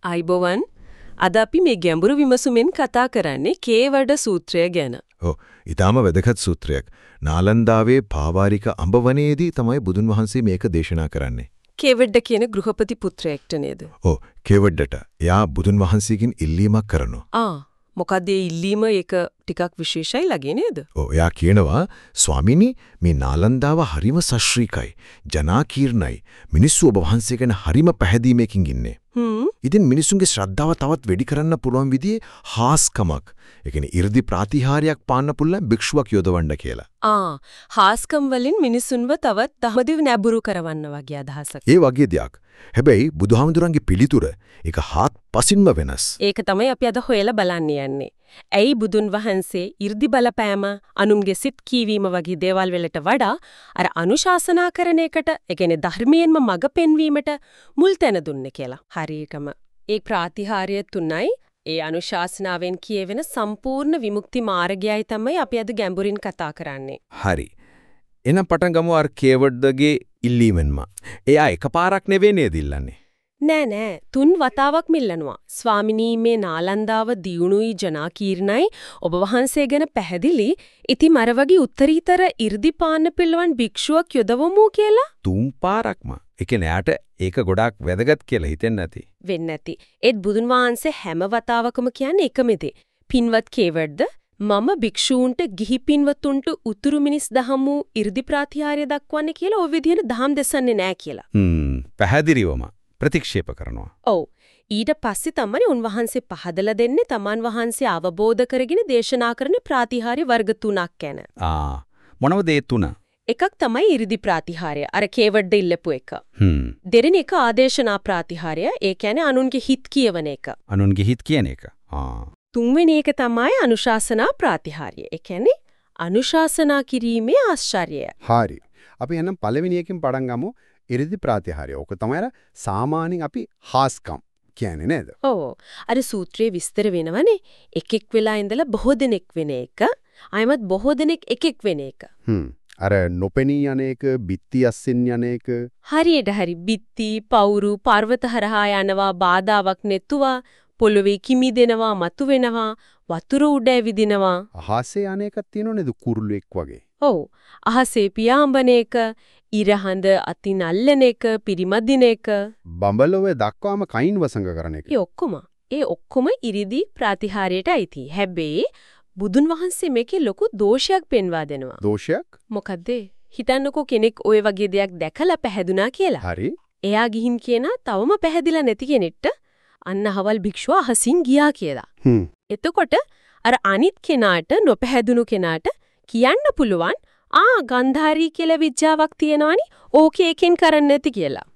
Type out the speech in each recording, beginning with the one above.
අයිබෝවන් අද අපි මේ ගැඹුරු විමසුමෙන් කතා කරන්නේ කේවඩ සූත්‍රය ගැන. ඊටාම වැදගත් සූත්‍රයක්. නාලන්දාවේ පාවාරික අඹවනයේදී තමයි බුදුන් වහන්සේ මේක දේශනා කරන්නේ. කේවඩ කියන ගෘහපති පුත්‍රයෙක්ට නේද? කේවඩට එයා බුදුන් වහන්සේගෙන් ඉල්ලීමක් කරනවා. මොකද ඒ ඉල්ලීම ඒක ටිකක් විශේෂයි ලගේ නේද? එයා කියනවා ස්වාමීනි මේ නාලන්දාව හරිම සශ්‍රීකයි, ජනාකීර්ණයි. මිනිස්සු ඔබ වහන්සේ ගැන හරිම පැහැදීමකින් ඉන්නේ. ඉතින් මිනිසුන්ගේ ශ්‍රද්ධාව තවත් වැඩි කරන්න පුළුවන් විදිහේ හාස්කමක්, ඒ කියන්නේ 이르දි ප්‍රාතිහාර්යයක් පාන්න පුළුවන් භික්ෂුවක් යොදවන්න කියලා. හාස්කම් වලින් මිනිසුන්ව තවත් දහමදිව නැඹුරු කරවන්න වගේ අදහසක්. ඒ වගේ දෙයක්. හැබැයි බුදුහාමුදුරන්ගේ පිළිතුර ඒක හාත්පසින්ම වෙනස්. ඒක තමයි අපි අද හොයලා බලන්න යන්නේ. ඇයි බුදුන් වහන්සේ 이르දි බලපෑම, අනුන්ගේ සිත් කීවීම වගේ දේවල් වලට වඩා අර අනුශාසනා කරන එකට, ඒ කියන්නේ ධර්මයෙන්ම මඟ පෙන්වීමට මුල් තැන දුන්නේ කියලා. හරියටම ඒ ප්‍රාතිහාර්ය තුනයි ඒ අනුශාසනාවෙන් කියවෙන සම්පූර්ණ විමුක්ති මාර්ගයයි තමයි අපි අද ගැඹුරින් කතා කරන්නේ. හරි. එන පටන් ගමු අර කේවඩගේ ඉල්ලීමෙන්ම. එයා එකපාරක් නෙවෙයි නේද ඉල්ලන්නේ? නෑ 3 වතාවක් මිල්ලනවා. ස්වාමිනී මේ නාලන්දාව දියුණුයි ජනාකීර්ණයි ඔබ වහන්සේ ගැන පැහැදිලි. ඉතින් මර වගේ උත්තරීතර 이르දි පාන්න පිළවන් භික්ෂුවක් යොදවමු කියලා. 3 පාරක්ම. ඒ කියන්නේ යාට ඒක ගොඩාක් වැදගත් කියලා හිතෙන්නේ නැති. වෙන්නේ නැති. ඒත් බුදුන් වහන්සේ හැම වතාවකම කියන්නේ එකම දේ. පින්වත් කේවඩද මම භික්ෂූන්ට ගිහි පින්වතුන්ට උතුරු මිනිස් දහම් වූ 이르දි ප්‍රාතිහාර්ය දක්වන්නේ කියලා ඔය විදිහට දහම් දෙසන්නේ නෑ කියලා. පැහැදිලිවම ප්‍රතික්ෂේප කරනවා. ඔව්. ඊට පස්සේ තමයි උන්වහන්සේ පහදලා දෙන්නේ තමන් වහන්සේ අවබෝධ කරගෙන දේශනා කරන ප්‍රාතිහාර්ය වර්ග 3ක් ගැන. මොනවද ඒ 3? එකක් තමයි 이르දි ප්‍රාතිහාර්ය. අර කේවඩ ඉල්ලපු එක. දෙවෙනි එක ආදේශනා ප්‍රාතිහාර්ය. ඒ කියන්නේ අනුන්ගේ හිත් කියවන එක. අනුන්ගේ හිත් කියන එක. තුන්වෙනි එක තමයි අනුශාසනා ප්‍රාතිහාර්ය. ඒ කියන්නේ අනුශාසනා කිරීමේ ආශ්චර්යය. හරි. අපි එහෙනම් පළවෙනි එකෙන් පටන් ගමු. 이르දි ප්‍රාතිහාර්ය. ඕක තමයි අර සාමාන්‍යයෙන් අපි හාස්කම් කියන්නේ නේද? ඔව්. අර සූත්‍රයේ විස්තර වෙනවනේ. එකෙක් වෙලා ඉඳලා බොහෝ දෙනෙක් වෙන එක. අයමත් බොහෝ දෙනෙක් එකෙක් වෙන එක. අර නොපෙනී යන එක, බිත්ති අස්සින් යන එක. හරියට හරි. බිත්ති, පවුරු, පර්වත හරහා යනවා, බාධාවක් නැතුවා, පොළොවේ කිමි දෙනවා, මතු වෙනවා, වතුර උඩ ඇවිදිනවා. අහසේ යන එකක් තියෙනව නේද කුරුල්ලෙක් වගේ? ඔව්. අහසේ පියාඹන එක, ඉරහඳ අතින් අල්ලන එක, පිරිමදින එක. බඹලොවේ දක්වාම කයින් වසඟ කරන එක. ඒ ඔක්කොම 이르දි ප්‍රාතිහාර්යයට අයිති. හැබැයි බුදුන් වහන්සේ මේකේ ලොකු දෝෂයක් පෙන්වා දෙනවා. දෝෂයක්? මොකද්ද? හිතන්නකෝ කෙනෙක් ওই වගේ දෙයක් දැකලා පැහැදුනා කියලා. හරි. එයා ගිහින් කියනවා තවම පැහැදිලා නැති කෙනෙක්ට අන්නහවල් භික්ෂුව අහසින් ගියා කියලා. එතකොට අර අනිත් කෙනාට නොපැහැදුණු කෙනාට කියන්න පුළුවන් ගන්ධාරී කියලා විද්‍යාවක් තියෙනවනේ ඕකේ එකෙන් කරන්න නැති කියලා.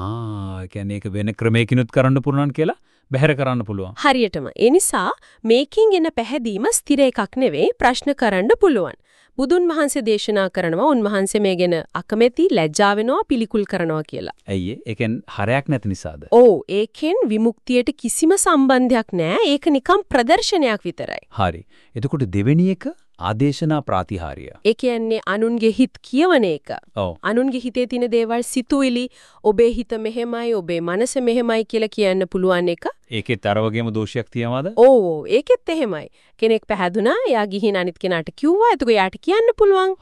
ඒ කියන්නේ ඒක වෙන ක්‍රමයකිනුත් කරන්න පුළුවන් කියලා බැහැර කරන්න පුළුවන්. හරියටම. ඒ නිසා මේකෙන් එන පැහැදීම ස්ථිර එකක් නෙවෙයි ප්‍රශ්න කරන්න පුළුවන්. බුදුන් වහන්සේ දේශනා කරනවා උන්වහන්සේ මේ ගැන අකමැති ලැජ්ජා වෙනවා පිළිකුල් කරනවා කියලා. ඇයි ඒකෙන් හරයක් නැති නිසාද? ඒකෙන් විමුක්තියට කිසිම සම්බන්ධයක් නැහැ. ඒක නිකම් ප්‍රදර්ශනයක් විතරයි. හරි. එතකොට දෙවෙනි එක ආදේශනා ප්‍රාතිහාර්ය. ඒ කියන්නේ අනුන්ගේ හිත් කියවන එක. අනුන්ගේ හිතේ තියෙන දේවල් සිතුවිලි ඔබේ හිත මෙහෙමයි, ඔබේ මනස මෙහෙමයි කියලා කියන්න පුළුවන් එක. ඒකෙත් අර වගේම දෝෂයක් තියනවාද? ඒකෙත් එහෙමයි. කෙනෙක් පැහැදුනා, එයා ගිහින් අනිත් කෙනාට කිව්වා, එතකොට එයාට කියන්න පුළුවන්.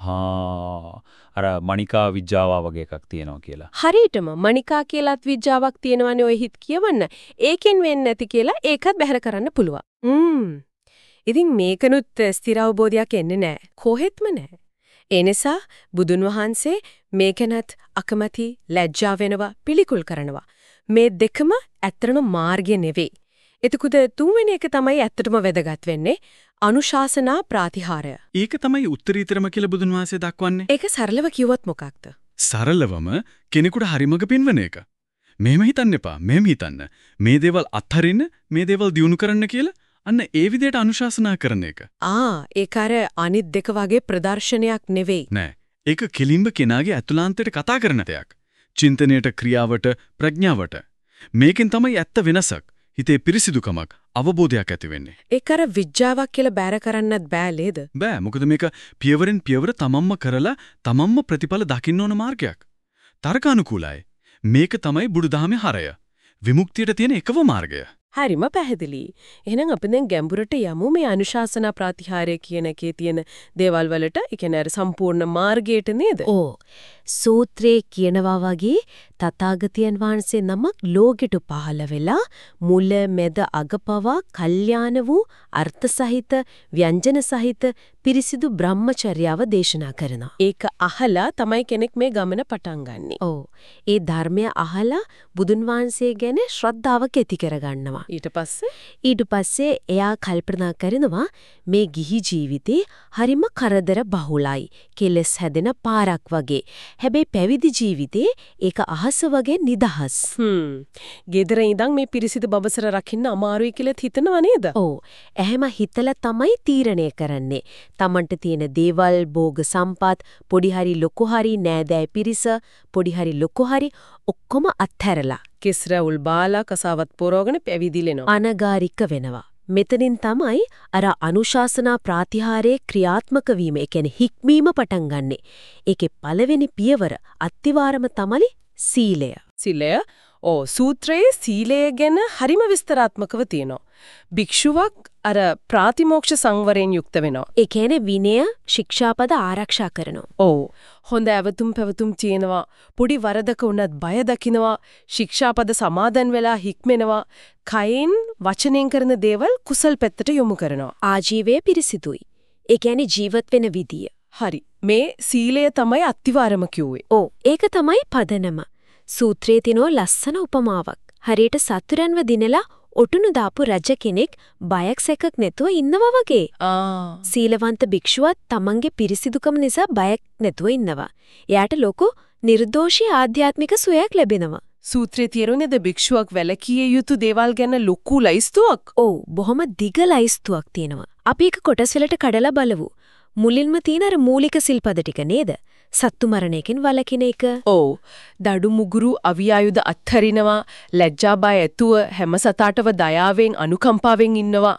අර මණිකා විජ්ජාවා වගේ එකක් තියෙනවා කියලා. හරියටම මණිකා කියලාත් විජ්ජාවක් තියෙනවනේ ඔය හිත කියවන්න. ඒකෙන් වෙන්නේ නැති කියලා ඒකත් බැහැර කරන්න පුළුවන්. ඉතින් මේකනුත් ස්ථිර අවබෝධයක් එන්නේ නැහැ. කොහෙත්ම නැහැ. ඒ නිසා බුදුන් වහන්සේ මේකනත් අකමැති, ලැජ්ජා වෙනවා, පිළිකුල් කරනවා. මේ දෙකම ඇත්තටම මාර්ගය නෙවෙයි. එතකොට තුන්වෙනි එක තමයි ඇත්තටම වැදගත් වෙන්නේ අනුශාසනා ප්‍රාතිහාර්ය. ඒක තමයි උත්තරීතරම කියලා බුදුන් වහන්සේ දක්වන්නේ. ඒක සරලව කිව්වොත් මොකක්ද? සරලවම කෙනෙකුට හරිමඟ පෙන්වන එක. මෙහෙම හිතන්න එපා. මෙහෙම හිතන්න. මේ දේවල් අත්හරින්න, මේ දේවල් දියුණු කරන්න කියලා අන්න ඒ විදිහට අනුශාසනා කරන එක. ඒක අර අනිත් දෙක වගේ ප්‍රදර්ශනයක් නෙවෙයි. නෑ. ඒක කෙලින්ම කෙනාගේ අතුලාන්තයට කතා කරන දෙයක්. චින්තනයට, ක්‍රියාවට, ප්‍රඥාවට. මේකෙන් තමයි ඇත්ත වෙනසක්. හිතේ පිරිසිදුකමක්, අවබෝධයක් ඇති වෙන්නේ. ඒක අර විද්‍යාවක් කියලා බැර කරන්නත් බෑ නේද? බෑ. මොකද මේක පියවරෙන් පියවර තමන්ම කරලා තමන්ම ප්‍රතිඵල දකින්න ඕන මාර්ගයක්. තර්කානුකූලයි. මේක තමයි බුදුදහමේ හරය. විමුක්තියට තියෙන එකම මාර්ගය. හරිම පැහැදිලි. එහෙනම් අපි දැන් ගැඹුරට යමු මේ අනුශාසනා ප්‍රතිහාරය කියන එකේ තියෙන දේවල් වලට. ඒ කියන්නේ අර සම්පූර්ණ මාර්ගයට නේද? ඕ සූත්‍රයේ කියනවා වගේ තථාගතයන් වහන්සේ නමක් ලෝකෙට පහළ වෙලා මුල මැද අග පවා කල්යාණ වූ අර්ථ සහිත ව්‍යංජන සහිත පිරිසිදු බ්‍රහ්මචර්යාව දේශනා කරනවා. ඒක අහලා තමයි කෙනෙක් මේ ගමන පටන් ගන්නෙ. ඔව්. ඒ ධර්මය අහලා බුදුන් වහන්සේ ගැන ශ්‍රද්ධාවක් ඇති කරගන්නවා. ඊට පස්සේ එයා කල්පනා කරනවා මේ ගිහි ජීවිතේ හරිම කරදර බහුලයි. කෙලස් හැදෙන පාරක් වගේ. හැබැයි පැවිදි ජීවිතේ ඒක අහස වගේ නිදහස්. ගෙදර ඉඳන් මේ පිරිසිදු බබසර රකින්න අමාරුයි කියලා හිතනව නේද? ඔව්. එහෙම හිතලා තමයි තීරණය කරන්නේ. තමන්ට තියෙන දේවල්, භෝග සම්පත්, පොඩි හරි ලොකු හරි නෑදෑ පිරිස, පොඩි හරි ලොකු හරි ඔක්කොම අත්හැරලා කිස්රාඋල් බාලා කසාවත් පොරවගෙන පැවිදිලෙනවා. අනගාരിക වෙනවා. මෙතනින් තමයි අර අනුශාසනා ප්‍රතිහාරයේ ක්‍රියාත්මක වීම, ඒ කියන්නේ හික්මීම පටන් ගන්නෙ. ඒකේ පළවෙනි පියවර අත්තිවාරම තමයි සීලය. සීලය සූත්‍රයේ සීලය ගැන හරිම විස්තරාත්මකව තියෙනවා. භික්ෂුවක් අර ප්‍රාතිමෝක්ෂ සංවරයෙන් යුක්ත වෙනවා. ඒ කියන්නේ විනය ශික්ෂාපද ආරක්ෂා කරනවා. හොඳ ඇවතුම් පැවතුම් තියෙනවා. පොඩි වරදක වුණත් බය දකින්නවා. ශික්ෂාපද සමාදන් වෙලා හික්මෙනවා. කයින් වචනෙන් කරන දේවල් කුසල් පැත්තට යොමු කරනවා. ආජීවය පිරිසිදුයි. ඒ කියන්නේ ජීවත් වෙන විදිය. හරි. මේ සීලය තමයි අත්තිවාරම කිව්වේ. ඒක තමයි පදනම. සූත්‍රයේ තියෙන ලස්සන උපමාවක්. හරියට සතුරන්ව දිනලා ඔටුනු දාපු රජ කෙනෙක් බයක් සැකක් නැතුව ඉන්නවා වගේ. සීලවන්ත භික්ෂුවත් තමන්ගේ පිරිසිදුකම නිසා බයක් නැතුව ඉන්නවා. එයාට ලොකු නිර්දෝෂී ආධ්‍යාත්මික සුවයක් ලැබෙනවා. සූත්‍රයේ තියෙන්නේ භික්ෂුවක් වැළකී යුතු දේවල් ගැන ලොකු ලයිස්තුවක්. බොහොම දිග ලයිස්තුවක් තියෙනවා. අපි ඒක කොටස් වලට කඩලා බලමු. මුලින්ම තියෙන අර මූලික සිල්පද ටික නේද? සත්තු මරණයකින් වළකින එක. දඩු මුගුරු අවියායුධ අත්හරිනවා, ලැජ්ජා බය ඇතුව හැම සතාටව දයාවෙන් අනුකම්පාවෙන් ඉන්නවා.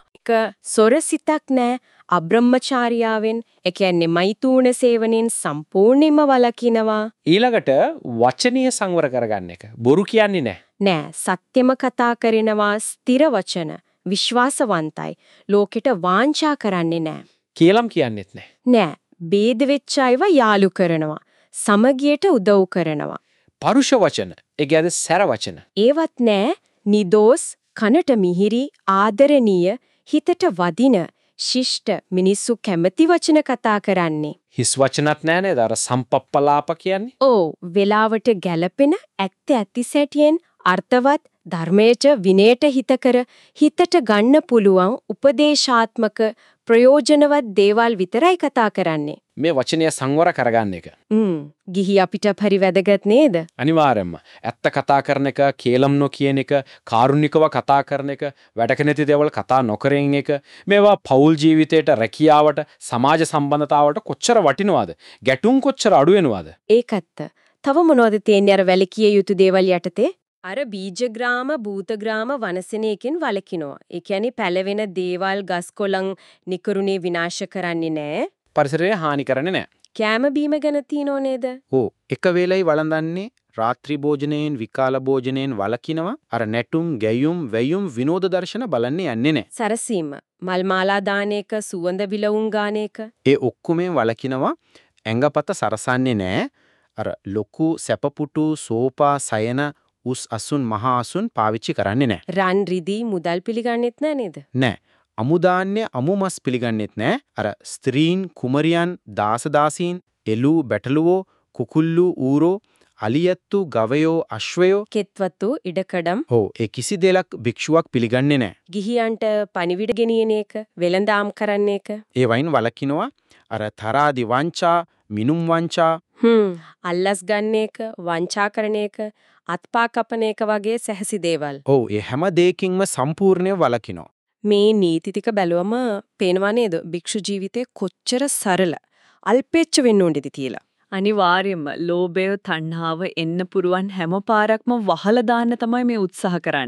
සොරසිතක් නැහැ, අබ්‍රහ්මචාරියාවෙන්, ඒ කියන්නේ මෛතුන සේවනයෙන් සම්පූර්ණයෙන්ම වළකිනවා. ඊළඟට වචනීය සංවර කරගන්න එක. බොරු කියන්නේ නෑ. සත්‍යම කතා කරනවා, ස්ථිර වචන, විශ්වාසවන්තයි. ලෝකෙට වාංචා කරන්නේ නෑ. කියලම් කියන්නෙත් නෑ. බේද වෙච්ච අයව යාළු කරනවා. සමගියට උදව් කරනවා. පරුෂ වචන, ඒ කියන්නේ සැර වචන. ඒවත් නෑ. නිදෝස්, කනට මිහිරි, ආදරණීය, හිතට වදින, ශිෂ්ට මිනිස්සු කැමති වචන කතා කරන්නේ. හිස් වචනත් නෑ නේද? අර සම්පප්පලාප කියන්නේ. වෙලාවට ගැළපෙන, ඇත්ත ඇති සැටියෙන් අර්ථවත්, ධර්මයට විනයට හිතකර, හිතට ගන්න පුළුවන් උපදේශාත්මක ප්‍රයෝජනවත් දේවල් විතරයි කතා කරන්නේ. මේ වචනය සංවර කරගන්න එක. ගිහි අපිට පරි වැදගත් නේද? අනිවාර්යයෙන්ම. ඇත්ත කතා කරන එක, කේලම් නොකියන එක, කාරුණිකව කතා කරන එක, වැඩක නැති දේවල් කතා නොකරන එක, මේවා පෞල් ජීවිතයට, රැකියාවට, සමාජ සම්බන්ධතාවට කොච්චර වටිනවද? ගැටුම් කොච්චර අඩු වෙනවද? ඒකත්. තව මොනවද තියෙන්නේ අර වැලකිය යුතු දේවල් යටතේ? අර බීජග්‍රාම, භූතග්‍රාම වනසනයකින් වළකිනවා. ඒ කියන්නේ පැලවෙන දේවල්, ගස්කොළන් නිකරුණේ විනාශ කරන්නේ නැහැ. පරිසරය හානි කරන්නේ නැහැ. කෑම බීම ගැන තියනෝ නේද? එක වේලයි වළඳන්නේ, රාත්‍රී භෝජනයෙන්, විකාල භෝජනයෙන් වළකිනවා. අර නැටුම්, ගැයුම්, වැයුම්, විනෝද දර්ශන බලන්නේ යන්නේ නැහැ. සරසීම, මල් මාලා දාන එක, සුවඳ විලවුන් ගාන එක. ඒ ඔක්කොමෙන් වළකිනවා. ඇඟපත සරසන්නේ නැහැ. අර ලොකු සැපපුටු, සෝපා, සයන, උස් අසුන්, මහා අසුන් පාවිච්චි කරන්නේ නැහැ. රන් රිදී මුදල් පිළිගන්නෙත් නැහැ නේද? නැහැ. අමුදාන්‍ය, අමුමස් පිළිගන්නෙත් නැහැ. අර ස්ත්‍රීන්, කුමරියන්, දාසදාසීන්, එළු, බැටළුවෝ, කුකුල්ලු, ඌරෝ, අලියැත්තු, ගවයෝ, අශ්වයෝ, කෙත්වතු, ඉඩකඩම්. ඒ කිසි දෙයක් භික්ෂුවක් පිළිගන්නේ නැහැ. ගිහියන්ට පණිවිඩ ගෙනියන එක, වෙළඳාම් කරන්න එක. ඒ වයින් වළකිනවා. අර තරාදි වංචා, මිනුම් වංචා, අල්ලස් ගන්න එක, වංචා කරන එක, අත්පා කපන එක වගේ සැහැසි දේවල්. ඒ හැම දෙයකින්ම සම්පූර්ණව වළකිනවා. මේ නීති ටික බැලුවම පේනවා නේද භික්ෂු ජීවිතේ කොච්චර සරල, අල්පෙච්ච වෙන්න ඕනේද කියලා. අනිවාර්යයෙන්ම ලෝභය, තණ්හාව එන්න පුරුවන් හැම පාරක්ම වහලා දාන්න තමයි මේ උත්සාහ කරන්නේ.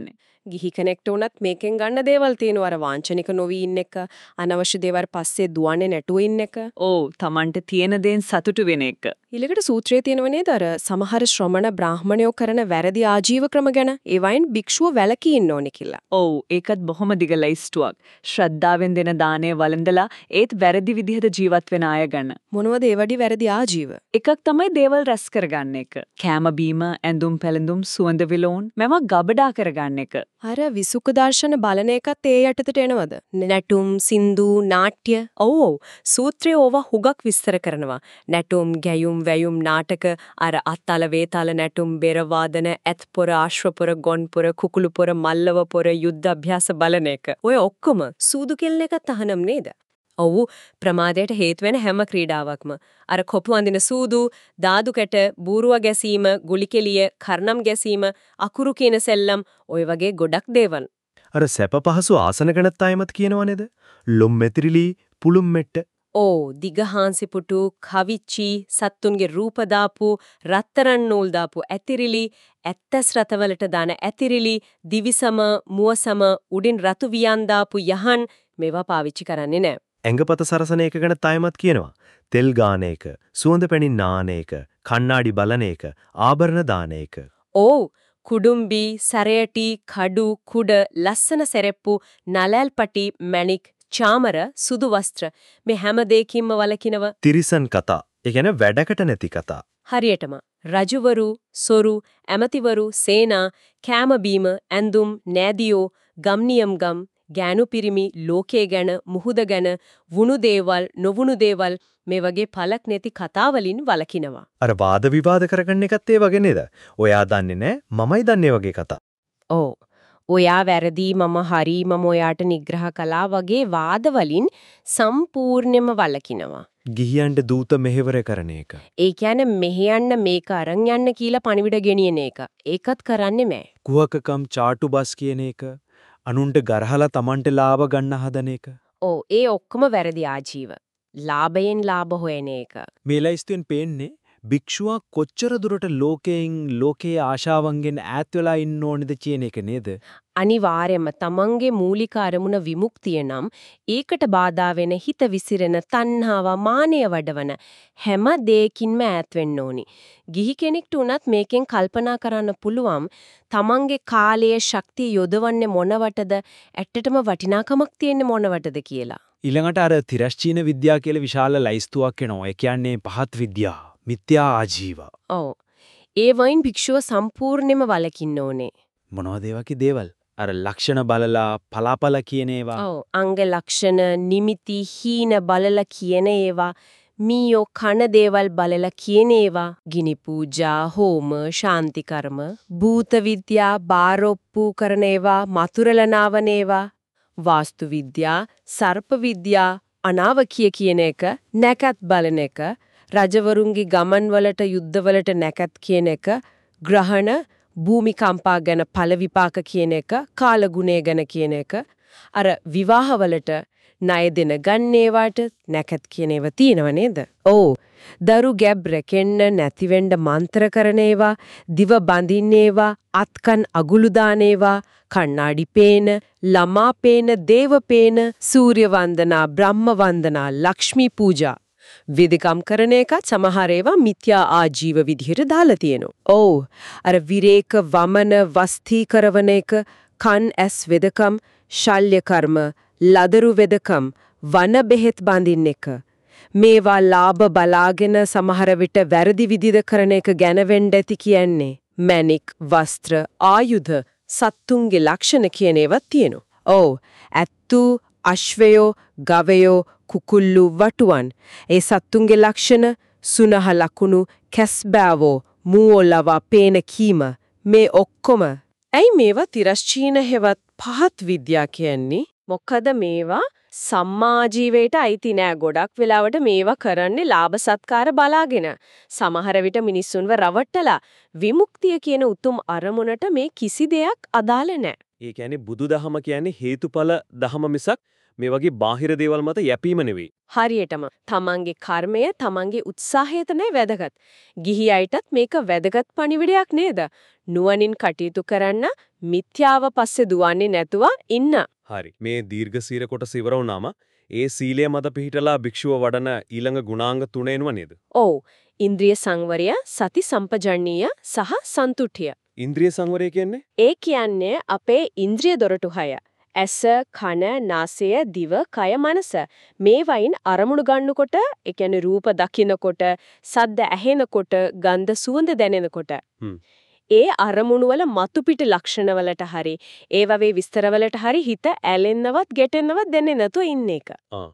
ගිහි කෙනෙක්ට උනත් මේකෙන් ගන්න දේවල් තියෙනවා. අර වාංචනික නොවි ඉන්න එක, අනවශ්‍ය දේවල් පස්සේ දුවන්නේ නැතුව ඉන්න එක. ඔව් Tamanට තියෙන දේෙන් සතුටු වෙන එක. ඊළඟට සූත්‍රයේ තියෙනව නේද අර සමහර ශ්‍රමණ බ්‍රාහමණයෝ කරන වැරදි ආජීව ක්‍රම ගැන. ඒ වයින් භික්ෂුව වැළකී ඉන්න ඕනේ කියලා. ඔව් ඒකත් බොහොම දිග ලයිස්ට්ුවක්. ශ්‍රද්ධාවෙන් දෙන දාණය වළඳලා ඒත් වැරදි විදිහට ජීවත් වෙන අය ගැන. මොනවද ඒ වඩි වැරදි ආජීව? එකක් තමයි දේවල් රැස් කරගන්න එක. කෑම බීම, ඇඳුම් පැළඳුම්, සුවඳ විලවුන් මේවා ගබඩා කරගන්න එක. අර විසුක දර්ශන බලන එකත් ඒ යටතට එනවද? නැටුම්, සින්දු, නාට්‍ය. ඔව් සූත්‍රයේ ඕවා හුගක් විස්තර කරනවා. නැටුම්, ගැයුම්, වැයුම්, නාටක, අර අත්තල වේතාල නැටුම්, බෙර වාදන, ඇත්පොර, ආශ්‍රපොර, ගොන්පොර, කුකුළුපොර, මල්ලවපොර, යුද්ධ අභ්‍යාස බලන එක. ඔය ඔක්කොම සූදු කෙල්ල එකත් අහනම් නේද? ඔව් ප්‍රමාදයට හේතු වෙන හැම ක්‍රීඩාවක්ම අර කොපු අඳින සූදු, දාදු කැට, බූරුව ගැසීම, ගුලි කෙලිය, කර්ණම් ගැසීම, අකුරු කියන සෙල්ලම් ඔය වගේ ගොඩක් දේවල්. අර සැප පහසු ආසන ගැනත් ආයමත් කියනව නේද? ලොම් මෙතිරිලි, පුළුම් මෙට්ට. ඕ දිගහාන්සි පුටු, කවිච්චි, සත්තුන්ගේ රූප දාපු, රත්තරන් නූල් දාපු ඇතිරිලි, ඇත්තස් රතවලට දාන ඇතිරිලි, දිවිසම, මුවසම, උඩින් රතු වියන් දාපු යහන් මේවා පාවිච්චි කරන්නේ නැහැ. ඇඟපත සරසන එක ගැන තායමත් කියනවා. තෙල් ගාන එක, සුවඳ පැණි නාන එක, කණ්ණාඩි බලන එක, ආභරණ දාන එක. ඕ කුඩුම්බි, සරයටි, කඩු, කුඩ, ලස්සන සෙරෙප්පු, නලල්පටි, මැණික්, චාමර, සුදු වස්ත්‍ර මේ හැම දෙයකින්ම වලකිනව. තිරිසන් කතා. ඒ කියන්නේ වැඩකට නැති කතා. හරියටම රජවරු, සොරු, ඇමතිවරු, සේනා, කෑම බීම, ඇඳුම්, නෑදියෝ, ගම්නියම් ගම්, ගෑනු පිරිමි, ලෝකයේ ගැන, මුහුද ගැන, වුණු දේවල්, නොවුණු දේවල් මේ වගේ පළක් නැති කතා වලින් වලකිනවා. අර වාද විවාද කරගන්න එකත් ඒ වගේ නේද? ඔයා දන්නේ නැහැ, මමයි දන්නේ වගේ කතා. ඔව්. ඔයා වැරදි, මම හරි, මම ඔයාට නිග්‍රහ කළා වගේ වාද වලින් සම්පූර්ණයෙන්ම වලකිනවා. ගිහියන්ට දූත මෙහෙවර කරන එක. ඒ කියන්නේ මෙහෙ යන්න මේක අරන් යන්න කියලා පණිවිඩ ගෙනියන එක. ඒකත් කරන්නේ නැහැ. කුහකකම් චාටු බස් කියන එක, අනුන්ට ගරහලා Tamanට ලාභ ගන්න හදන එක. ඔව් ඒ ඔක්කොම වැරදි ආජීව. ලාභයෙන් ලාභ හොයන එක. මේ ලයිස්තුවෙන් පේන්නේ භික්ෂුවා කොච්චර දුරට ලෝකයේ ආශාවන්ගෙන් ඈත් වෙලා ඉන්න ඕනේද කියන එක නේද? අනිවාර්යයෙන්ම තමන්ගේ මූලික අරමුණ විමුක්තිය නම් ඒකට බාධා වෙන හිත විසිරෙන තණ්හාව, මානය වඩවන හැම දෙයකින්ම ඈත් වෙන්න ඕනි. ගිහි කෙනෙක්ට උනත් මේකෙන් කල්පනා කරන්න පුළුවන් තමන්ගේ කාලයේ ශක්තිය යොදවන්නේ මොනවටද, ඇත්තටම වටිනාකමක් තියෙන්නේ මොනවටද කියලා. ඊළඟට අර තිරස්චීන විද්‍යාව කියලා විශාල ලයිස්තුවක් එනවා. ඒ කියන්නේ පහත් විද්‍යාව. මිත්‍යා ආජීව. ඔව්. ඒ වයින් භික්ෂුව සම්පූර්ණයෙන්ම වලකින්න ඕනේ. මොනවද ඒ වගේ දේවල්? අර ලක්ෂණ බලලා පලාපල කියන ඒවා. ඔව්. අංග ලක්ෂණ, නිමිති, හීන බලලා කියන ඒවා, මීයෝ කන දේවල් බලලා කියන ඒවා, ගිනි පූජා, හෝම, ශාන්ති කර්ම, භූත විද්‍යා, බාරොප්පු කරන ඒවා, මතුරලනාවන ඒවා, වාස්තු විද්‍යා, සර්ප විද්‍යා, අනාවකිය කියන එක, නැකත් බලන එක, රජවරුන්ගේ ගමන් වලට යුද්ධ වලට නැකත් කියන එක, ග්‍රහණ, භූමිකම්පා ගැන ඵල විපාක කියන එක, කාලගුණය ගැන කියන එක, අර විවාහවලට ණය දෙන ගන්නේවට නැකත් කියන ඒවා තියෙනව නේද? ඔව්. දරු ගැබ් රැකෙන්න නැති වෙන්න මන්ත්‍ර කරන ඒවා, දිව බඳින්න ඒවා, අත්කන් අගුළු දාන ඒවා, කණ්ණාඩි පේන, ළමා පේන, දේව පේන, සූර්ය වන්දනා, බ්‍රහ්ම වන්දනා, ලක්ෂ්මී පූජා විදිකම් කරන එකත් සමහර ඒවා මිත්‍යා ආජීව විදිහට දාලා තියෙනවා. ඔව්. අර විරේක වමන වස්ති කරවන එක, කන් ඇස් වෙදකම්, ශල්‍ය කර්ම, ලදරු වෙදකම්, වන බෙහෙත් බඳින්න එක. මේවා ලාභ බලාගෙන සමහර විට වැරදි විදිහට කරන එක ගැන වෙන්න ඇති කියන්නේ. මැණික්, වස්ත්‍ර, ආයුධ, සත්තුන්ගේ ලක්ෂණ කියන ඒවා තියෙනවා. ඔව්. ඇත්තු, අශ්වයෝ, ගවයෝ, කුකුල්ලු, වටුවන් ඒ සත්තුන්ගේ ලක්ෂණ, සුනහ ලකුණු, කැස්බෑවෝ, මූවලවා පේන කීම මේ ඔක්කොම. ඇයි මේවා තිරස්චීන හෙවත් පහත් විද්‍යා කියන්නේ? මොකද මේවා සම්මාජීවයට අයිති නෑ. ගොඩක් වෙලාවට මේවා කරන්නේ ලාභ සත්කාර බලාගෙන. සමහර විට මිනිස්සුන්ව රවට්ටලා විමුක්තිය කියන උතුම් අරමුණට මේ කිසි දෙයක් අදාළ නෑ. ඒ කියන්නේ බුදුදහම කියන්නේ හේතුඵල දහම මිසක් මේ වගේ බාහිර දේවල් මත යැපීම නෙවෙයි. හරියටම තමන්ගේ කර්මය තමන්ගේ උත්සාහය තමයි වැදගත්. ගිහි අයටත් මේක වැදගත් පණිවිඩයක් නේද? නුවණින් කටයුතු කරන්න මිත්‍යාව පස්සේ දුවන්නේ නැතුව ඉන්න. හරි. මේ දීර්ඝ සීල කොටස ඉවර වුණාම ඒ සීලය මත පිහිටලා භික්ෂුව වඩන ඊළඟ ගුණාංග 3 එනවා නේද? ඔව්. ඉන්ද්‍රිය සංවරය, සති සම්පජඤ්ඤය සහ සන්තුට්ඨිය. ඉන්ද්‍රිය සංවරය කියන්නේ? ඒ කියන්නේ අපේ ඉන්ද්‍රිය දොරටු 6. ඇස, කන, නාසය, දිව, කය, මනස. මේ වයින් අරමුණු ගන්නකොට, ඒ කියන්නේ රූප දකිනකොට, සද්ද ඇහෙනකොට, ගන්ධ සුවඳ දැනෙනකොට. ඒ අරමුණු වල මතු පිට ලක්ෂණ වලට හරි, ඒ වගේ විස්තර වලට හරි හිත ඇලෙන්නවත්, ගැටෙන්නවත් දෙන්නේ නැතුව ඉන්න එක.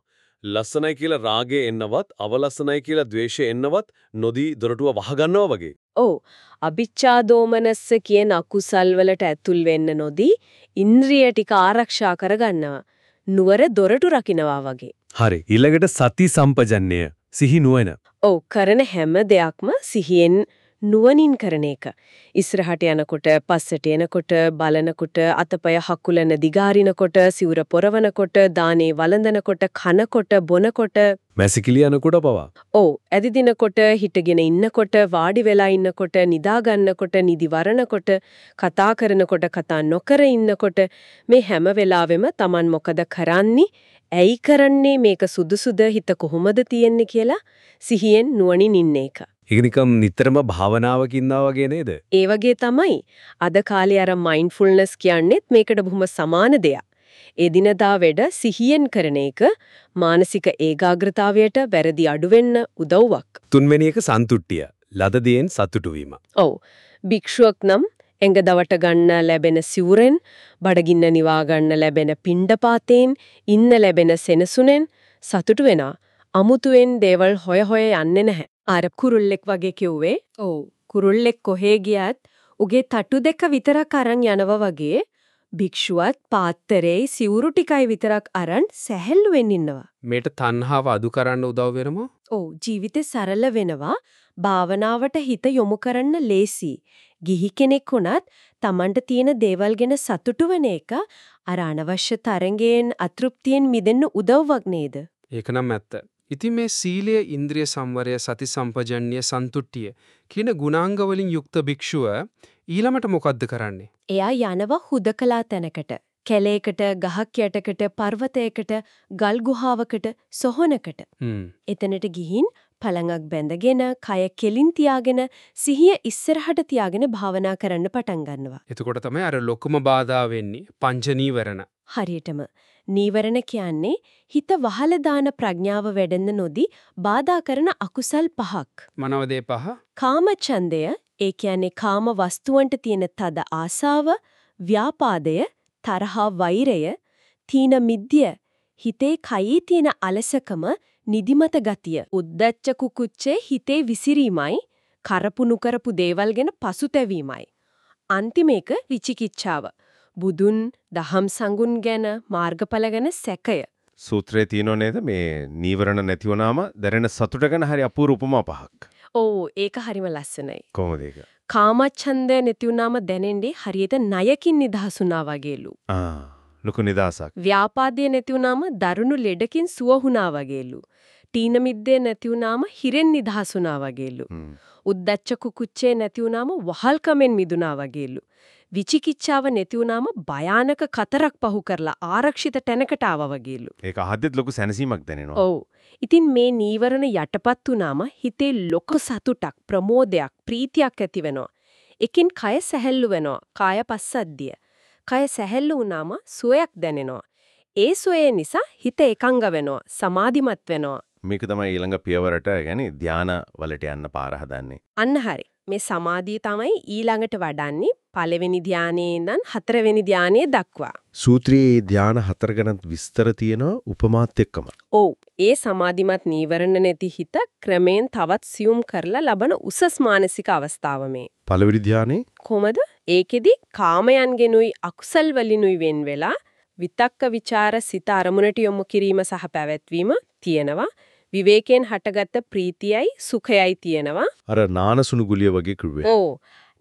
ලස්සනයි කියලා රාගය එන්නවත්, අවලස්සනයි කියලා ද්වේෂය එන්නවත් නොදී දොරටුව වහගන්නවා වගේ. ඔව්. අභිච්ඡා දෝමනස්ස කියන අකුසල් වලට ඇතුල් වෙන්න නොදී ඉන්ද්‍රිය ටික ආරක්ෂා කරගන්නවා. නුවර දොරටු රකින්නවා වගේ. හරි. ඊළඟට සති සම්පජන්ණය, සිහි නුවණ. ඔව්, කරන හැම දෙයක්ම සිහියෙන් නුවණින් කරන එක. ඉස්සරහට යනකොට, පස්සට එනකොට, බලනකොට, අතපය හකුලන දිගාරිනකොට, සිවුර පොරවනකොට, දානේ වළඳනකොට, කනකොට, බොනකොට, මැසිකිලි යනකොට පවා. ඔව්, ඇදිදිනකොට, හිටගෙන ඉන්නකොට, වාඩි වෙලා ඉන්නකොට, නිදා ගන්නකොට, නිදි වරනකොට, කතා කරනකොට, කතා නොකර ඉන්නකොට මේ හැම වෙලාවෙම Taman මොකද කරන්නේ? ඇයි කරන්නේ? මේක සුදුසුද? හිත කොහොමද තියෙන්නේ කියලා සිහියෙන් නුවණින් ඉන්න එක. ඒක නිකම් නිතරම භාවනාවක ඉන්නා වගේ නේද? ඒ වගේ තමයි. අද කාලේ අර මයින්ඩ්ෆුල්නස් කියන්නේත් මේකට බොහොම සමාන දෙයක්. එදිනදා වැඩ සිහියෙන් කරන එක මානසික ඒකාග්‍රතාවයට වැරදි අඩු වෙන්න උදව්වක්. තුන්වෙනි එක සන්තුට්ඨිය. ලද දේෙන් සතුටු වීම. ඔව්. භික්ෂුවක් නම් එංග දවට ගන්න ලැබෙන සිවුරෙන්, බඩගින්න නිවා ගන්න ලැබෙන පිණ්ඩපාතයෙන්, ඉන්න ලැබෙන සෙනසුනෙන් සතුටු වෙනා. අමුතුවෙන් දේවල් හොය හොය යන්නේ නැහැ. අර කුරුල්ලෙක් වගේ කිව්වේ. ඔව්. කුරුල්ලෙක් කොහේ ගියත් උගේ තටු දෙක විතරක් අරන් යනවා වගේ භික්ෂුවත් පාත්තරේ සිවුරු ටිකයි විතරක් අරන් සැහැල්ලුවෙන් ඉන්නවා. මේට තණ්හාව අඩු කරන්න උදව් වෙනමෝ? ඔව්, ජීවිතේ සරල වෙනවා. භාවනාවට හිත යොමු කරන්න ලේසි. ගිහි කෙනෙක් වුණත් Tamanට තියෙන දේවල් ගැන සතුටු වෙන එක අර අනවශ්‍ය තරංගයෙන් අතෘප්තියෙන් මිදෙන්න උදව්වක් නේද? ඒක නම් ඇත්ත. ඉතින් මේ සීලය, ඉන්ද්‍රිය සංවරය, සති සම්පජඤ්ඤය, සන්තුට්ඨිය කියන ගුණාංග වලින් යුක්ත භික්ෂුව ඊළමට මොකද්ද කරන්නේ? එයා යනවා හුදකලා තැනකට. කැලේකට, ගහක් යටකට, පර්වතයකට, ගල් ගුහාවකට, සොහොනකට. එතනට ගිහින් පළඟක් බැඳගෙන, කය කෙලින් තියාගෙන, සිහිය ඉස්සරහට තියාගෙන භාවනා කරන්න පටන් ගන්නවා. එතකොට තමයි අර ලොකුම බාධා වෙන්නේ පංච නීවරණ. හරියටම. නීවරණ කියන්නේ හිත වහල දාන ප්‍රඥාව වැඩෙන්න නොදී බාධා කරන අකුසල් පහක්. මොනවද ඒ පහ? කාමච්ඡන්දය, ඒ කියන්නේ කාම වස්තුවන්ට තියෙන තද ආසාව, ව්‍යාපාදය, තරහා වෛරය, තීන මිද්‍ය, හිතේ කයේ තියෙන අලසකම, නිදිමත ගතිය, උද්දච්ච කුකුච්චේ හිතේ විසිරීමයි, කරපුණු කරපු දේවල් ගැන පසුතැවීමයි. අන්තිම එක විචිකිච්ඡාව. බුදුන්, දහම් සංගුණ ගැන, මාර්ගඵල ගැන සැකය. සූත්‍රයේ තියෙනව නේද මේ නීවරණ නැති වුණාම දැනෙන සතුට ගැන හරි අපූර්ව උපමා පහක්. ඔව්, ඒක හරිම ලස්සනයි. කොහොමද ඒක? කාමච්ඡන්දය නැති වුණාම දැනෙන්නේ හරියට ණයකින් නිදහස් වුණා වගේලු. ලොකු නිදහසක්. ව්‍යාපාදය නැති වුණාම දරුණු ලෙඩකින් සුව වුණා වගේලු. තීන මිද්දේ නැති වුණාම හිරෙන් නිදහස් වුණා වගේලු. උද්දච්ච කුකුච්චේ නැති වුණාම වහල්කමෙන් මිදුණා වගේලු. විචිකිච්ඡාව නැති වුණාම භයානක කතරක් පහු කරලා ආරක්ෂිත තැනකට ආවා වගේලු. ඒක අහද්දිත් ලොකු සැනසීමක් දැනෙනවා. ඔව්. ඉතින් මේ නීවරණ යටපත් වුණාම හිතේ ලොකු සතුටක්, ප්‍රමෝදයක්, ප්‍රීතියක් ඇති වෙනවා. එකින් කය සැහැල්ලු වෙනවා. කාය පස්සද්ධිය. කය සැහැල්ලු වුණාම සුවයක් දැනෙනවා. ඒ සුවය නිසා හිත එකඟ වෙනවා, සමාධිමත් වෙනවා. මේක තමයි ඊළඟ පියවරට يعني ධාන වලට යන්න පාර හදන්නේ. අන්න හරි. මේ සමාධිය තමයි ඊළඟට වඩන්නේ පළවෙනි ධානයේ ඉඳන් හතරවෙනි ධානයේ දක්වා. සූත්‍රයේ ධාන හතර ගැන විස්තර තියෙනවා උපමාත් එක්කම. ඔව්. ඒ සමාධිමත් නීවරණ නැති හිත ක්‍රමෙන් තවත් සියුම් කරලා ලබන උසස් මානසික අවස්ථාව මේ. පළවෙනි ධානයේ කොහමද? ඒකෙදි කාමයන්ගෙනුයි අකුසල් වලිනුයි වෙන් වෙලා විතක්ක ਵਿਚාර සිත අරමුණට යොමු කිරීම සහ පැවැත්වීම තියෙනවා. විවේකයෙන් හටගත්ත ප්‍රීතියයි සුඛයයි තියෙනවා. අර නානසුණු ගුලිය වගේ කිව්වේ. ඔව්.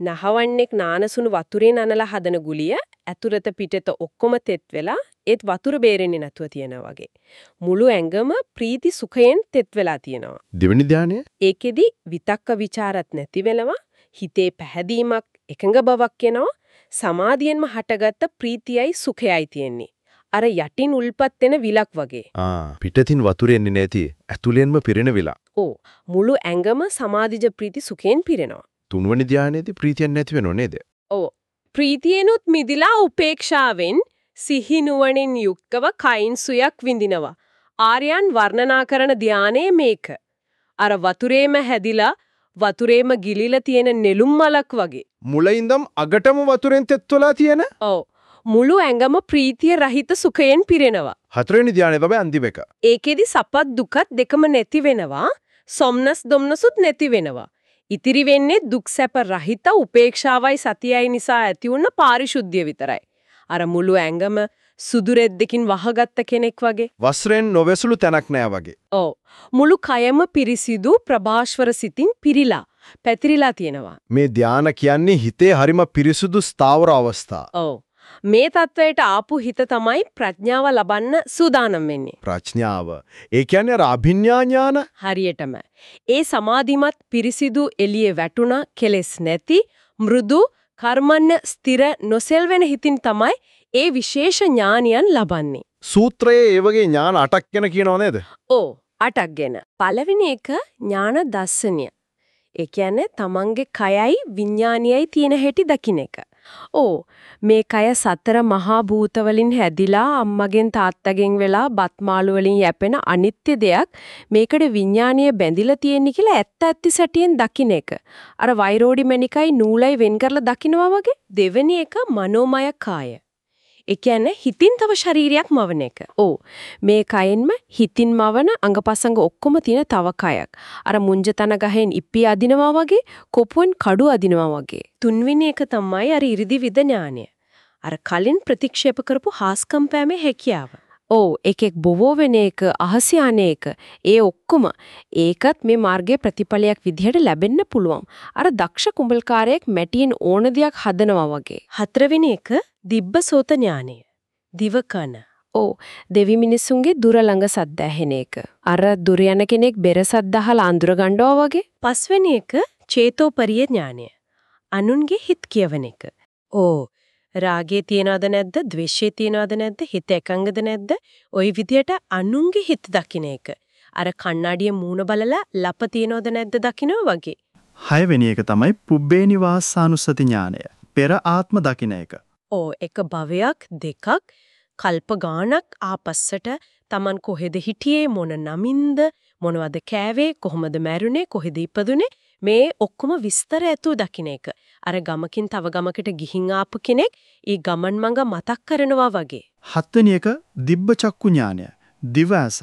නහවන්නේක් නානසුණු වතුරේ නනලා හදන ගුලිය ඇතුළත පිටත ඔක්කොම තෙත් වෙලා ඒත් වතුර බේරෙන්නේ නැතුව තියෙනවා වගේ. මුළු ඇඟම ප්‍රීති සුඛයෙන් තෙත් වෙලා තියෙනවා. දෙවෙනි ධානය ඒකෙදි විතක්ක ਵਿਚාරත් නැති වෙලවා හිතේ පැහැදීමක් එකඟ බවක් එනවා. සමාධියෙන්ම හටගත්ත ප්‍රීතියයි සුඛයයි තියෙන්නේ. අර යටින් උල්පත් වෙන විලක් වගේ. පිටතින් වතුර එන්නේ නැති ඇතුළෙන්ම පිරෙන විලක්. ඕ මුළු ඇඟම සමාධිජ ප්‍රීති සුඛයෙන් පිරෙනවා. තුන්වෙනි ධානයේදී ප්‍රීතියක් නැති වෙනව නේද? ඔව්. ප්‍රීතියනොත් මිදිලා උපේක්ෂාවෙන් සිහි නුවණින් යුක්තව කයින් සුයක් විඳිනවා. ආර්යයන් වර්ණනා කරන ධානයේ මේක. අර වතුරේම හැදිලා වතුරේම ගිලිලා තියෙන නෙළුම් මලක් වගේ. මුලින්දම අගටම වතුරෙන් තෙත්වලා තියෙන? ඔව්. මුළු ඇඟම ප්‍රීතිය රහිත සුඛයෙන් පිරෙනවා. හතරවෙනි ධානය තමයි අන්තිම එක. ඒකෙදි සපත් දුකත් දෙකම නැති වෙනවා. සොම්නස් දොම්නසුත් නැති වෙනවා. ඉතිරි වෙන්නේ දුක් සැප රහිත උපේක්ෂාවයි සතියයි නිසා ඇති වුණ පාරිශුද්ධිය විතරයි. අර මුළු ඇඟම සුදු රෙද්දකින් වහගත්ත කෙනෙක් වගේ. වස්රෙන් නොවැසුළු තැනක් නෑ වගේ. ඔව්. මුළු කයම පිරිසිදු ප්‍රභාස්වර සිතින් පිරීලා පැතිරිලා තියෙනවා. මේ ධාන කියන්නේ හිතේ හරිම පිරිසුදු ස්ථාවර අවස්ථා. ඔව්. මේ தത്വයට ආපු හිත තමයි ප්‍රඥාව ලබන්න සූදානම් වෙන්නේ. ප්‍රඥාව. ඒ කියන්නේ අර අභිඥා ඥාන. හරියටම. ඒ සමාධිමත් පිරිසිදු එළියේ වැටුණ කෙලෙස් නැති මෘදු කර්මන්න ස්ථිර නොසෙල්වෙන හිතින් තමයි ඒ විශේෂ ඥානියන් ලබන්නේ. සූත්‍රයේ ඒ වගේ ඥාන 8ක් ගැන කියනව නේද? ඔව් 8ක් ගැන. පළවෙනි එක ඥාන දර්ශනය. ඒ කියන්නේ තමන්ගේ කයයි විඥානියයි තියෙන හැටි දකින්න එක. ඕ මේ කය සතර මහා භූත වලින් හැදිලා අම්මගෙන් තාත්තගෙන් වෙලා බත් මාළු වලින් යැපෙන අනිත්‍ය දෙයක් මේකට විඥානීය බැඳිලා තියෙන්නේ කියලා ඇත්ත ඇත්ති සැටියෙන් දකින්න එක. අර වෛරෝඩි මණිකයි නූලයි වෙන් කරලා දකින්නවා වගේ. දෙවෙනි එක මනෝමය කාය. ඒ කියන්නේ හිතින් තව ශරීරයක් මවන එක. ඕ මේ කයෙන්ම හිතින් මවන අංගපසංග ඔක්කොම තියෙන තව කයක්. අර මුංජතන ගහෙන් ඉප්පිය අදිනවා වගේ, කොපුවෙන් කඩු අදිනවා වගේ. තුන්වෙනි එක තමයි අර 이르දි විද ඥානය. අර කලින් ප්‍රතික්ෂේප කරපු හාස්කම් පෑමේ හැකියාව. ඕ එකෙක් බොවෝ වෙන එක, අහස යන එක, ඒ ඔක්කොම ඒකත් මේ මාර්ගයේ ප්‍රතිඵලයක් විදිහට ලැබෙන්න පුළුවන්. අර දක්ෂ කුඹල්කාරයෙක් මැටියෙන් ඕන දෙයක් හදනවා වගේ. හතරවෙනි එක දිබ්බසෝත ඥානය. දිවකන. ඕ දෙවි මිනිසුන්ගේ දුර ළඟ සද්ද ඇහෙන එක. අර දුර යන කෙනෙක් බෙර සද්ද අහලා අඳුර ගන්නවා වගේ. පස්වෙනි එක චේතෝපරිය ඥානය. අනුන්ගේ හිත කියවන එක. ඕ රාගයේ තියනවද නැද්ද? ද්වේෂයේ තියනවද නැද්ද? හිත එකඟද නැද්ද? ওই විදියට අනුන්ගේ හිත දකින්න එක. අර කණ්ණාඩියේ මූණ බලලා ලප තියනවද නැද්ද දකින්නවා වගේ. හයවෙනි එක තමයි පුබ්බේ නිවාසානුස්සති ඥානය. පෙර ආත්ම දකින්න එක. ඕ එක භවයක් දෙකක් කල්ප ගාණක් ආපස්සට Taman කොහෙද හිටියේ මොන නමින්ද මොනවද කෑවේ කොහොමද මැරුණේ කොහෙද ඉපදුනේ මේ ඔක්කොම විස්තර ඇතුව දකින්න එක. අර ගමකින් තව ගමකට ගිහින් ආපු කෙනෙක් ඊ ගමන් මඟ මතක් කරනවා වගේ. හත්වෙනි එක දිබ්බ චක්කු ඥානය. දිව ඇස.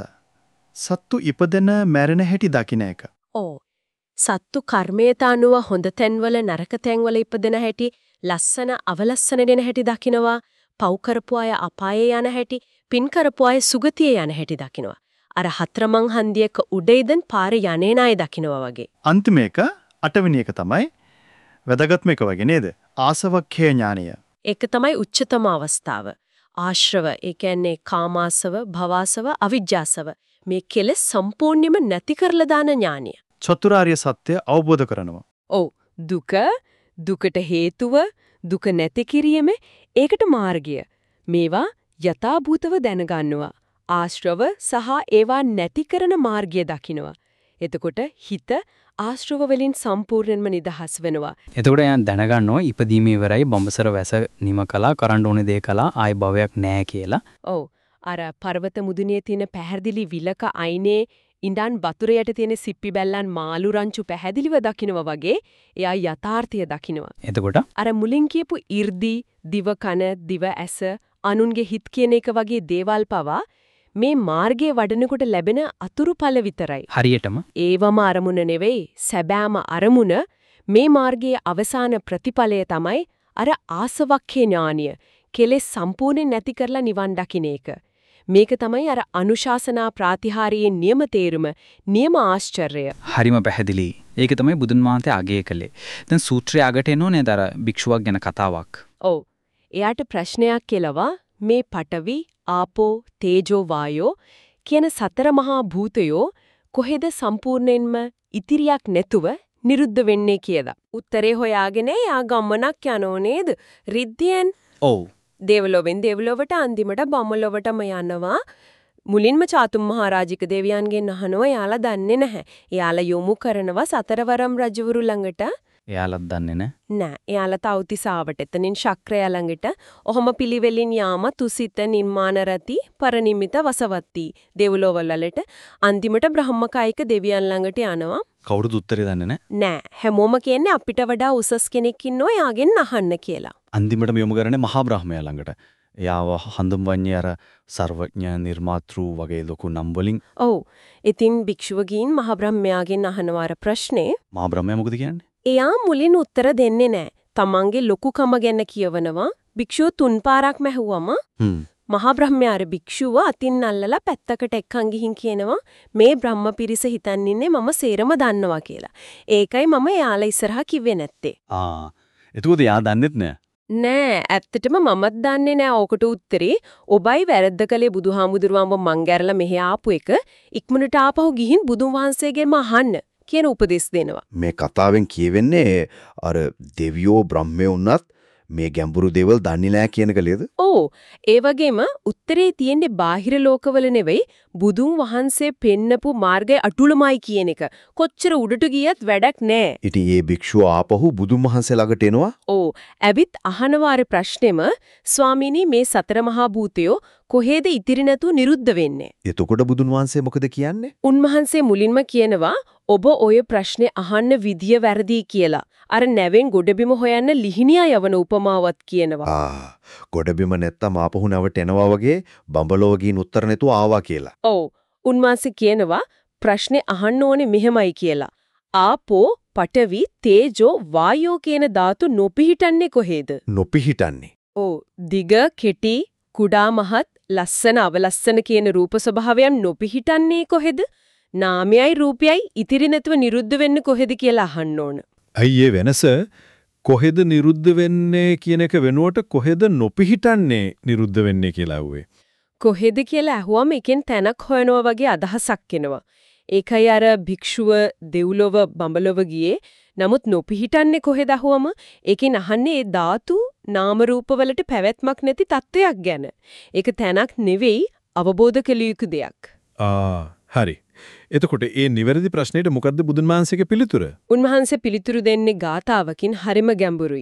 සත්තු ඉපදෙන මැරෙන හැටි දකින්න එක. ඕ සත්තු කර්මයට අනුව හොඳ තැන්වල නරක තැන්වල ඉපදෙන හැටි ලස්සන අවලස්සන දෙන හැටි දකින්නවා. පව් කරපු අය අපායේ යන හැටි පින් කරපු අය සුගතියේ යන හැටි දකින්නවා. අර හතරමං හන්දියක උඩේදන් පාරේ යන්නේ නැය දකින්නවා වගේ. අන්තිම එක අටවෙනි එක තමයි වැදගත්ම එක වගේ නේද? ආසවක්ඛේ ඥානය. ඒක තමයි උච්චතම අවස්ථාව. ආශ්‍රව ඒ කියන්නේ කාමාසව, භවාසව, අවිජ්ජාසව මේ කෙලෙස් සම්පූර්ණයෙන්ම නැති කරලා දාන ඥානය. චතුරාර්ය සත්‍ය අවබෝධ කරනවා. ඔව් දුක, දුකට හේතුව, දුක නැති කිරීම ඒකට මාර්ගය. මේවා යථාභූතව දැනගන්නවා. ආශ්‍රව සහ ඒවා නැති කරන මාර්ගය දකින්නවා. එතකොට හිත ආශ්‍රව වලින් සම්පූර්ණයෙන්ම නිදහස් වෙනවා. එතකොට යන් දැනගන්නවා ඉපදීම ඉවරයි බඹසර වැස නිම කළා කරන්න ඕනේ දේ කළා ආයි භවයක් නැහැ කියලා. ඔව් අර පර්වත මුදුනේ තියෙන පැහැදිලි විලක අයිනේ ඉඳන් වතුරයට තියෙන සිප්පි බැල්ලන් මාළු රංචු පැහැදිලිව දකින්නවා වගේ එයා යථාර්ථය දකින්නවා. එතකොට අර මුලින් කියපු 이르දි දිව කන දිව ඇස අනුන්ගේ හිත කියන එක වගේ දේවල් පවා මේ මාර්ගයේ වඩනකොට ලැබෙන අතුරුඵල විතරයි. හරියටම ඒවම අරමුණ නෙවෙයි සැබෑම අරමුණ මේ මාර්ගයේ අවසාන ප්‍රතිඵලය තමයි අර ආසවක්ඛේ ඥානිය. කෙලෙස් සම්පූර්ණයෙන් නැති කරලා නිවන් දකින්න එක. මේක තමයි අර අනුශාසනා ප්‍රාතිහාරයේ නියම තේරුම නියම ආශ්චර්යය. හරිම පැහැදිලි. ඒක තමයි බුදුන් වහන්සේ අගය කළේ. දැන් සූත්‍රය අගට එනෝ නේද අර භික්ෂුවක් ගැන කතාවක්. ඔව්. එයාට ප්‍රශ්නයක් කෙලවා මේ පඨවි, ආපෝ, තේජෝ, වායෝ කියන සතර මහා භූතයෝ කොහෙද සම්පූර්ණයෙන්ම ඉතිරියක් නැතුව නිරුද්ධ වෙන්නේ කියලා. උත්තරේ හොයාගෙන යා ගමනක් යනෝ නේද? රිද්දියෙන්. ඔව්. දේවලොවෙන් දේවලොවට අන්තිමට බඹලොවටම යනවා. මුලින්ම චාතුම් මහරජික දෙවියන්ගෙන් අහනවා යාලා දන්නේ නැහැ. යාලා යොමු කරනවා සතරවරම් රජවරු ළඟට. එයාලත් දන්නේ නැහැ. නෑ. එයාලා තවතිසාවට එතනින් ශක්‍රය ළඟට ඔහොම පිළිවෙලින් යාම තුසිත නිර්මාණ රති පරිනිමිත වසවත්ති දෙව්ලොවලලට අන්තිමට බ්‍රහ්මකායික දෙවියන් ළඟට යනවා. කවුරුත් උත්තරේ දන්නේ නැහැ. නෑ. හැමෝම කියන්නේ අපිට වඩා උසස් කෙනෙක් ඉන්නෝ යාගෙන් අහන්න කියලා. අන්තිමටම යොමු කරන්නේ මහා බ්‍රහ්මයා ළඟට. එයාව හඳුන්වන්නේ අර සර්වඥ නිර්මාතෘ වගේ ලොකු නම් වලින්. ඔව්. ඉතින් භික්ෂුව ගින් මහා බ්‍රහ්මයාගෙන් අහනවා අර ප්‍රශ්නේ. මහා බ්‍රහ්මයා මොකද කියන්නේ? එයා මුලින් උත්තර දෙන්නේ නැහැ. තමන්ගේ ලොකුකම ගැන කියවනවා. භික්ෂුව 3 පාරක් මැහුවම මහා බ්‍රහ්මයාර භික්ෂුව අතින් අල්ලලා පැත්තකට එක්කන් ගිහින් කියනවා මේ බ්‍රහ්ම පිරිස හිතන් ඉන්නේ මම සේරම දන්නවා කියලා. ඒකයි මම එයාලා ඉස්සරහා කිව්වේ නැත්තේ. එතකොට එයා දන්නෙත් නෑ. නෑ ඇත්තටම මමත් දන්නේ නෑ ඕකට උත්තරේ. ඔබයි වැරද්ද කළේ බුදුහාමුදුරුවන්ව මං ගැරලා මෙහෙ ආපු එක ඉක්මනට ආපහු ගිහින් බුදුන් වහන්සේගෙන්ම අහන්න කියන උපදෙස් දෙනවා. මේ කතාවෙන් කියවෙන්නේ අර දෙවියෝ බ්‍රහ්මයෝ උනත් මේ ගැඹුරු දේවල් දන්නේ නැහැ කියන එක නේද? ඔව්. ඒ වගේම උත්තරේ තියෙන්නේ බාහිර ලෝකවල නෙවෙයි බුදුන් වහන්සේ පෙන්නපු මාර්ගය අටුලමයි කියන එක. කොච්චර උඩට ගියත් වැඩක් නෑ. ඉතින් මේ භික්ෂුව ආපහු බුදුන් වහන්සේ ළඟට එනවා. ඔව්. ඇවිත් අහනවා ප්‍රශ්නෙම ස්වාමීනි මේ සතර මහා භූතයෝ කොහෙද ඉතිරි නැතුව නිරුද්ධ වෙන්නේ? එතකොට බුදුන් වහන්සේ මොකද කියන්නේ? උන්වහන්සේ මුලින්ම කියනවා ඔබ ඔය ප්‍රශ්නේ අහන්න විදිය වැරදි කියලා. අර නැවෙන් ගොඩබිම හොයන්න ලිහිණියා යවන උපමාවක් කියනවා. ගොඩබිම නැත්තම් ආපහු නැවට එනවා වගේ බඹලෝගීන් උත්තර නැතුව ආවා කියලා. ඔව්. උන්වහන්සේ කියනවා ප්‍රශ්නේ අහන්න ඕනේ මෙහෙමයි කියලා. ආපෝ, පඨවි, තේජෝ, වායෝ කියන ධාතු නොපිහිටන්නේ කොහෙද? නොපිහිටන්නේ. ඔව්. දිග, කෙටි, කුඩා මහත්, ලස්සන අවලස්සන කියන රූප ස්වභාවයන් නොපිහිටන්නේ කොහෙද? නාමයයි රූපයයි ඉතිරි නැතුව නිරුද්ධ වෙන්නේ කොහෙද කියලා අහන්න ඕන. අයියේ වෙනස කොහෙද නිරුද්ධ වෙන්නේ කියන එක වෙනුවට කොහෙද නොපිහිටන්නේ නිරුද්ධ වෙන්නේ කියලා අහුවේ. කොහෙද කියලා අහුවම එකෙන් තැනක් හොයනවා වගේ අදහසක් එනවා. ඒකයි අර භික්ෂුව දෙව්ලොව බඹලොව ගියේ. නමුත් නොපිහිටන්නේ කොහෙද අහුවම ඒකෙන් අහන්නේ ඒ ධාතු නාම රූප වලට පැවැත්මක් නැති තත්වයක් ගැන. ඒක තැනක් නෙවෙයි අවබෝධ කළ යුතු දෙයක්. හරි. එතකොට ඒ නිවැරදි ප්‍රශ්නෙට මොකද්ද බුදුන් වහන්සේගේ පිළිතුර? උන්වහන්සේ පිළිතුරු දෙන්නේ ගාතාවකින් හරිම ගැඹුරුයි.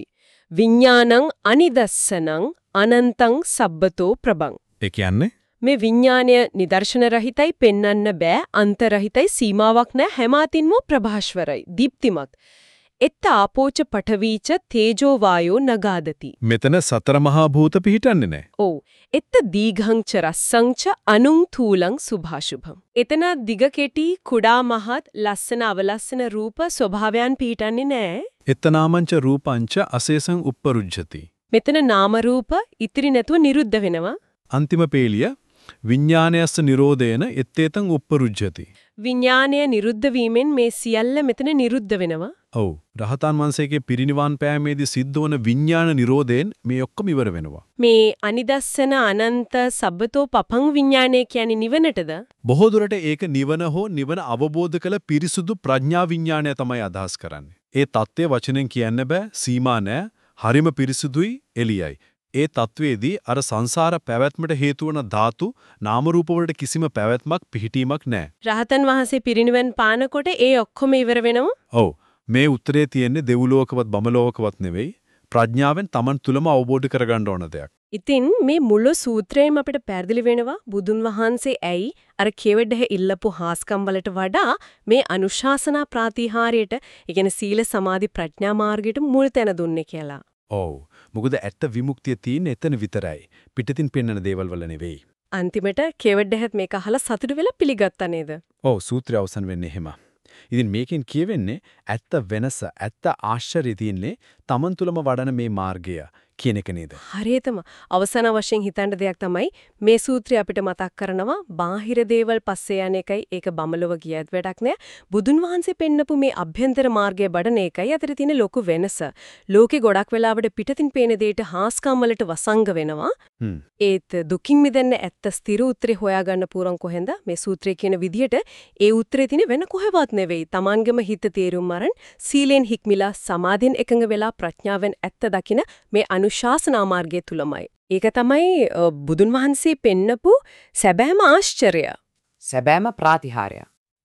විඥානං අනිදස්සනං අනන්තං සබ්බතෝ ප්‍රබං. ඒ කියන්නේ මේ විඥානය නිදර්ශන රහිතයි පෙන්වන්න බෑ අන්ත රහිතයි සීමාවක් නැහැ හැම අතින්ම ප්‍රභාස්වරයි දීප්තිමත්. එත්ත ආපෝච පඨවීච තේජෝ වායෝ නගාදති. මෙතන සතර මහා භූත පිහිටන්නේ නැහැ. ඔව්. එත්ත දීඝං ච රස්සං ච අනුං තූලං සුභාශුභං. එතන දිග කෙටි කුඩා මහත් ලස්සන අවලස්සන රූප ස්වභාවයන් පිහිටන්නේ නැහැ. එත්තනාමංච රූපංච අසේසං උප්පරුජ්ජති. මෙතන නාම රූප ඉතිරි නැතුව නිරුද්ධ වෙනවා. අන්තිම පේලිය විඥානයස්ස නිරෝධේන එත්තේතං උප්පරුජ්ජති. විඥානය නිරුද්ධ වීමෙන් මේ සියල්ල මෙතන නිරුද්ධ වෙනවා. ඔව්. රහතන් වහන්සේගේ පිරිනිවන් පෑමේදී සිද්ධ වන විඥාන නිරෝධයෙන් මේ ඔක්කොම ඉවර වෙනවා. මේ අනිදස්සන අනන්ත සබ්බතෝ පපං විඥානය කියන්නේ නිවනටද? බොහෝ දුරට ඒක නිවන හෝ නිවන අවබෝධ කළ පිරිසුදු ප්‍රඥා විඥානය තමයි අදහස් කරන්නේ. ඒ தත්ත්වය වචනෙන් කියන්න බෑ, සීමා නැහැ, හරිම පිරිසුදුයි, එළියයි. ඒ තත්වයේදී අර සංසාර පැවැත්මට හේතු වන ධාතු නාම රූප වලට කිසිම පැවැත්මක් පිහිටීමක් නැහැ. රහතන් වහන්සේ පිරිනිවන් පානකොට ඒ ඔක්කොම ඉවර වෙනවා. ඔව්. මේ උත්තරේ තියෙන්නේ දෙව්ලෝකවත් බඹලෝකවත් නෙවෙයි. ප්‍රඥාවෙන් Taman තුලම අවබෝධ කරගන්න ඕන දෙයක්. ඉතින් මේ මුළු සූත්‍රයම අපිට පැහැදිලි වෙනවා බුදුන් වහන්සේ ඇයි අර කෙවඩහ ඉල්ලපු හාස්කම් වලට වඩා මේ අනුශාසනා ප්‍රාතිහාරයට, ඒ කියන්නේ සීල සමාධි ප්‍රඥා මාර්ගයට මුල් තැන දුන්නේ කියලා. ඔව්. මොකද ඇත්ත විමුක්තිය තියෙන්නේ එතන විතරයි. පිටතින් පෙන්වන දේවල් වල නෙවෙයි. අන්තිමට කෙවඩහත් මේක අහලා සතුටු වෙලා පිළිගත්තා නේද? ඔව් සූත්‍රය අවසන් වෙන්නේ එහෙම. ඉතින් මේකෙන් කියවෙන්නේ ඇත්ත වෙනස, ඇත්ත ආශ්චර්යය තියෙන්නේ Taman තුලම වඩන මේ මාර්ගය. කියන එක නේද? හරියටම අවසාන වශයෙන් හිතන්න දෙයක් තමයි මේ සූත්‍රය අපිට මතක් කරනවා බාහිර දේවල් පස්සේ යන එකයි ඒක බමලව ගියත් වැඩක් නෑ. බුදුන් වහන්සේ පෙන්නපු මේ අභ්‍යන්තර මාර්ගය බඩන එකයි අතර තියෙන ලොකු වෙනස. ලෝකේ ගොඩක් වෙලාවට පිටතින් පේන දෙයට හාස්කම් වලට වසංග වෙනවා. ඒත් දුකින් මිදෙන්න ඇත්ත ස්ථිර උත්තරේ හොයාගන්න පුරන් කොහෙන්ද මේ සූත්‍රය කියන විදිහට ඒ උත්තරේ තියෙන වෙන කොහෙවත් නෙවෙයි. Tamanගම හිත තේරුම් අරන් සීලෙන් හික්මිලා සමාධියෙන් එකඟ වෙලා ප්‍රඥාවෙන් ඇත්ත දකින මේ අනුශාසනා මාර්ගය තුලමයි. ඒක තමයි බුදුන් වහන්සේ පෙන්නපු සැබෑම ආශ්චර්යය. සැබෑම ප්‍රාතිහාර්ය.